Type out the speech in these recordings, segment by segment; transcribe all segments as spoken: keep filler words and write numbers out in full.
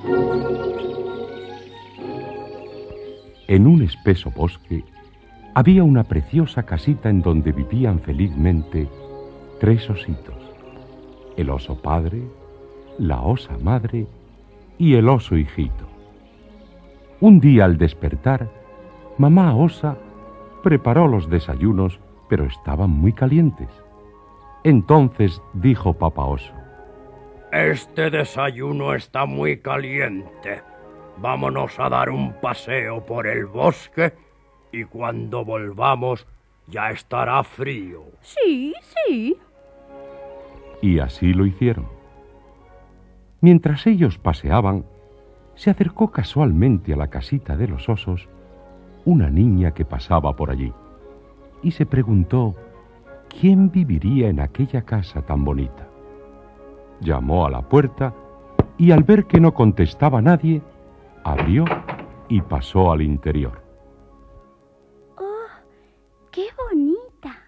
En un espeso bosque había una preciosa casita en donde vivían felizmente tres ositos: el oso padre, la osa madre y el oso hijito. Un día al despertar, mamá osa preparó los desayunos, pero estaban muy calientes. Entonces dijo papá oso: Este desayuno está muy caliente. Vámonos a dar un paseo por el bosque y cuando volvamos ya estará frío. Sí, sí. Y así lo hicieron. Mientras ellos paseaban, se acercó casualmente a la casita de los osos una niña que pasaba por allí y se preguntó quién viviría en aquella casa tan bonita. Llamó a la puerta y al ver que no contestaba nadie, abrió y pasó al interior. ¡Oh, qué bonita!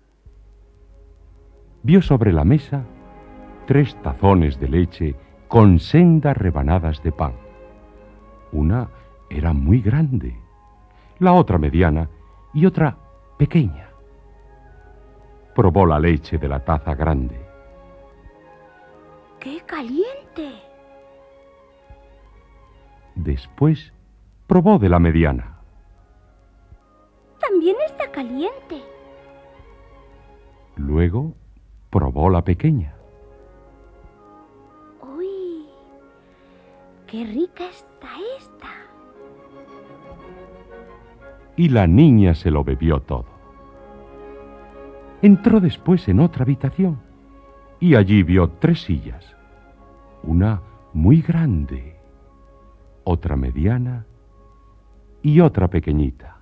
Vio sobre la mesa tres tazones de leche con sendas rebanadas de pan. Una era muy grande, la otra mediana y otra pequeña. Probó la leche de la taza grande. ¡Qué caliente! Después probó de la mediana. También está caliente. Luego probó la pequeña. ¡Uy! ¡Qué rica está esta! Y la niña se lo bebió todo. Entró después en otra habitación y allí vio tres sillas. Una muy grande, otra mediana y otra pequeñita.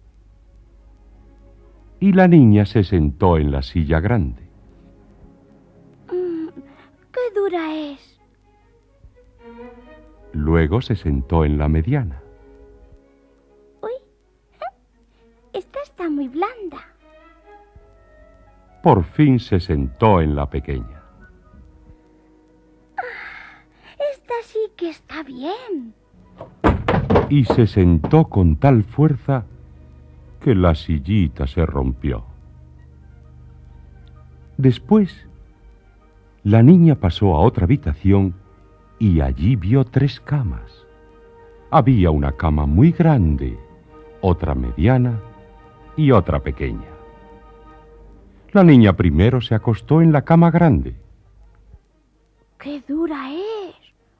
Y la niña se sentó en la silla grande. Mm, ¡qué dura es! Luego se sentó en la mediana. ¡Uy! Esta está muy blanda. Por fin se sentó en la pequeña. Ah, esta sí que está bien. Y se sentó con tal fuerza que la sillita se rompió. Después, la niña pasó a otra habitación y allí vio tres camas. Había una cama muy grande, otra mediana y otra pequeña. La niña primero se acostó en la cama grande. ¡Qué dura es!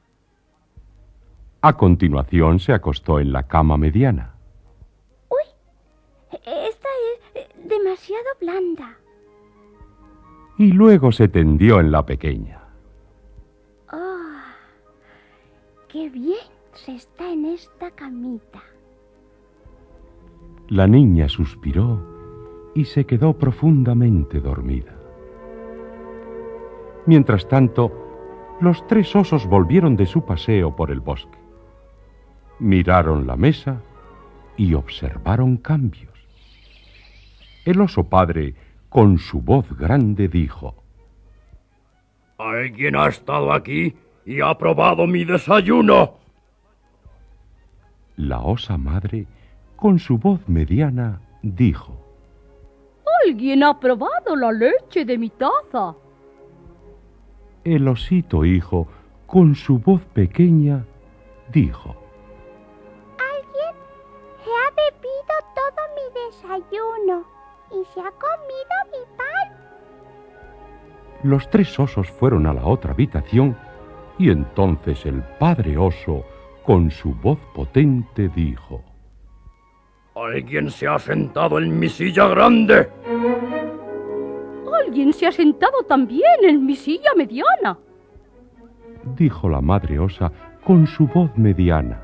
A continuación se acostó en la cama mediana. ¡Uy! Esta es demasiado blanda. Y luego se tendió en la pequeña. ¡Oh! ¡Qué bien se está en esta camita! La niña suspiró y se quedó profundamente dormida. Mientras tanto, los tres osos volvieron de su paseo por el bosque. Miraron la mesa y observaron cambios. El oso padre, con su voz grande, dijo: Alguien ha estado aquí y ha probado mi desayuno. La osa madre, con su voz mediana, dijo: ¡Alguien ha probado la leche de mi taza! El osito hijo, con su voz pequeña, dijo: Alguien se ha bebido todo mi desayuno y se ha comido mi pan. Los tres osos fueron a la otra habitación y entonces el padre oso, con su voz potente, dijo: Alguien se ha sentado en mi silla grande. Alguien se ha sentado también en mi silla mediana. Dijo la madre osa con su voz mediana.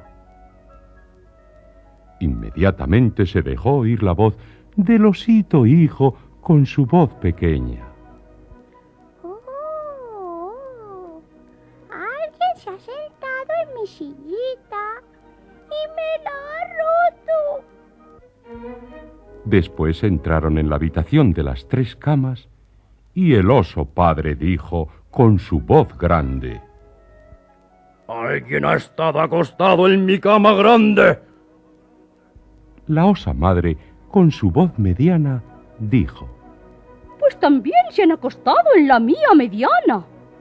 Inmediatamente se dejó oír la voz del osito hijo con su voz pequeña. Oh, oh. Alguien se ha sentado en mi sillita y me la ha roto. Después entraron en la habitación de las tres camas y el oso padre dijo con su voz grande: Alguien ha estado acostado en mi cama grande. La osa madre, con su voz mediana, dijo: Pues también se han acostado en la mía mediana.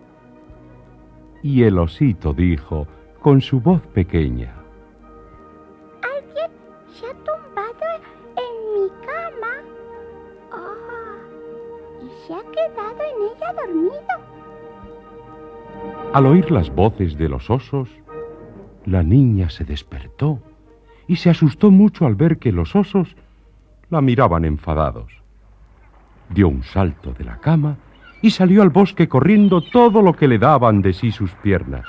Y el osito dijo, con su voz pequeña: Alguien se ha tumbado en mi cama. Oh, y se ha quedado en ella dormido. Al oír las voces de los osos, la niña se despertó y se asustó mucho al ver que los osos la miraban enfadados. Dio un salto de la cama y salió al bosque corriendo todo lo que le daban de sí sus piernas.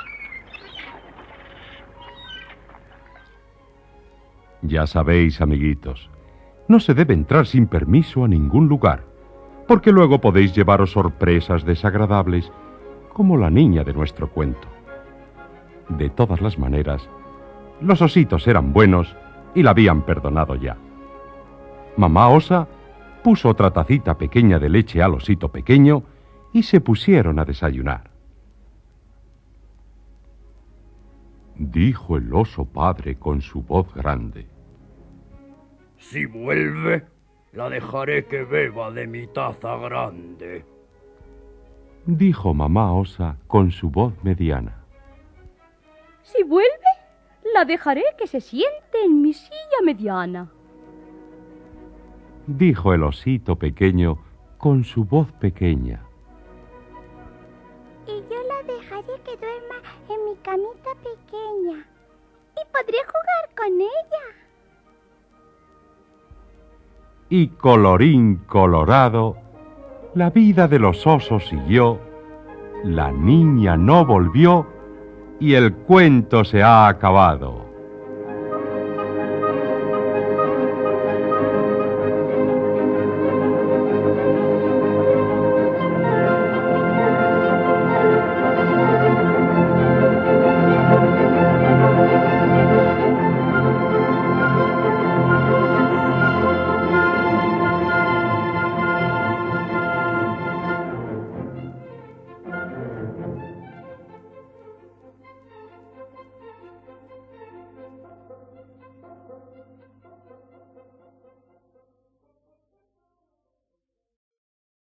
Ya sabéis, amiguitos, no se debe entrar sin permiso a ningún lugar, porque luego podéis llevaros sorpresas desagradables, como la niña de nuestro cuento. De todas las maneras, los ositos eran buenos y la habían perdonado ya. Mamá osa puso otra tacita pequeña de leche al osito pequeño y se pusieron a desayunar. Dijo el oso padre con su voz grande: Si vuelve, la dejaré que beba de mi taza grande. Dijo mamá osa con su voz mediana: Si vuelve, la dejaré que se siente en mi silla mediana. Dijo el osito pequeño con su voz pequeña: Y yo la dejaré que duerma en mi camita pequeña. Y podré jugar con ella. Y colorín colorado, la vida de los osos siguió, la niña no volvió y el cuento se ha acabado.